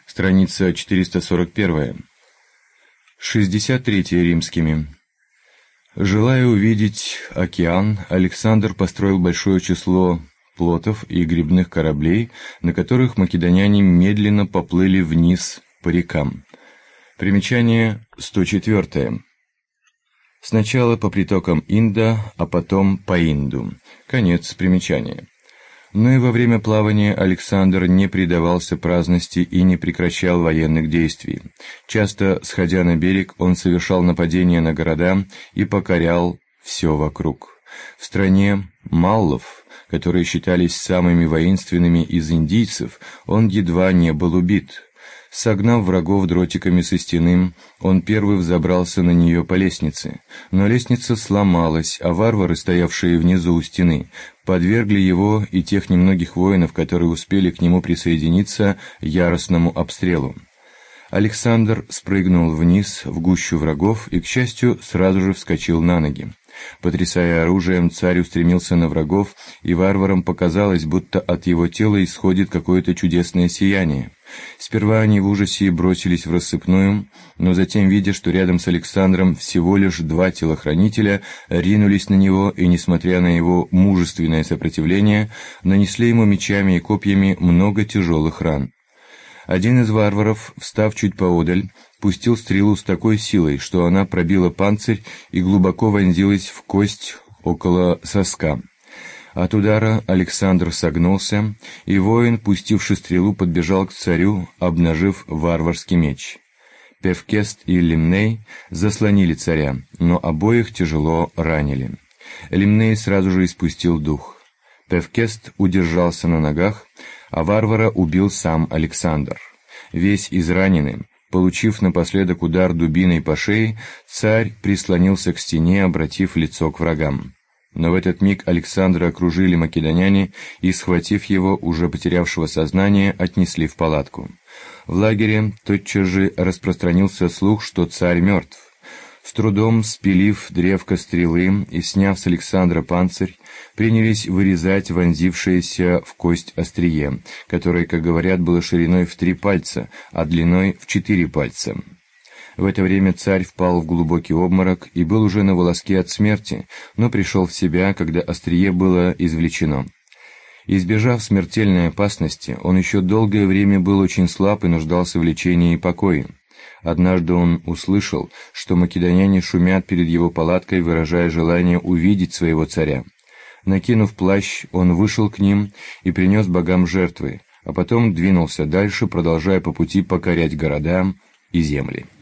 Страница 441. 63 римскими. Желая увидеть океан, Александр построил большое число плотов и гребных кораблей, на которых македоняне медленно поплыли вниз по рекам. Примечание 104. Сначала по притокам Инда, а потом по Инду. Конец примечания. Но и во время плавания Александр не предавался праздности и не прекращал военных действий. Часто, сходя на берег, он совершал нападения на города и покорял все вокруг. В стране Маллов, которые считались самыми воинственными из индийцев, он едва не был убит. Согнав врагов дротиками со стены, он первый взобрался на нее по лестнице. Но лестница сломалась, а варвары, стоявшие внизу у стены, подвергли его и тех немногих воинов, которые успели к нему присоединиться, яростному обстрелу. Александр спрыгнул вниз в гущу врагов и, к счастью, сразу же вскочил на ноги. Потрясая оружием, царь устремился на врагов, и варварам показалось, будто от его тела исходит какое-то чудесное сияние. Сперва они в ужасе бросились в рассыпную, но затем, видя, что рядом с Александром всего лишь 2 телохранителя, ринулись на него и, несмотря на его мужественное сопротивление, нанесли ему мечами и копьями много тяжелых ран. Один из варваров, встав чуть поодаль, пустил стрелу с такой силой, что она пробила панцирь и глубоко вонзилась в кость около соска. От удара Александр согнулся, и воин, пустивший стрелу, подбежал к царю, обнажив варварский меч. Певкест и Лимней заслонили царя, но обоих тяжело ранили. Лимней сразу же испустил дух. Певкест удержался на ногах, а варвара убил сам Александр. Весь израненный, получив напоследок удар дубиной по шее, царь прислонился к стене, обратив лицо к врагам. Но в этот миг Александра окружили македоняне и, схватив его, уже потерявшего сознание, отнесли в палатку. В лагере тотчас же распространился слух, что царь мертв. С трудом спилив древко стрелы и сняв с Александра панцирь, принялись вырезать вонзившееся в кость острие, которое, как говорят, было шириной в 3 пальца, а длиной в 4 пальца. В это время царь впал в глубокий обморок и был уже на волоске от смерти, но пришел в себя, когда острие было извлечено. Избежав смертельной опасности, он еще долгое время был очень слаб и нуждался в лечении и покое. Однажды он услышал, что македоняне шумят перед его палаткой, выражая желание увидеть своего царя. Накинув плащ, он вышел к ним и принес богам жертвы, а потом двинулся дальше, продолжая по пути покорять города и земли.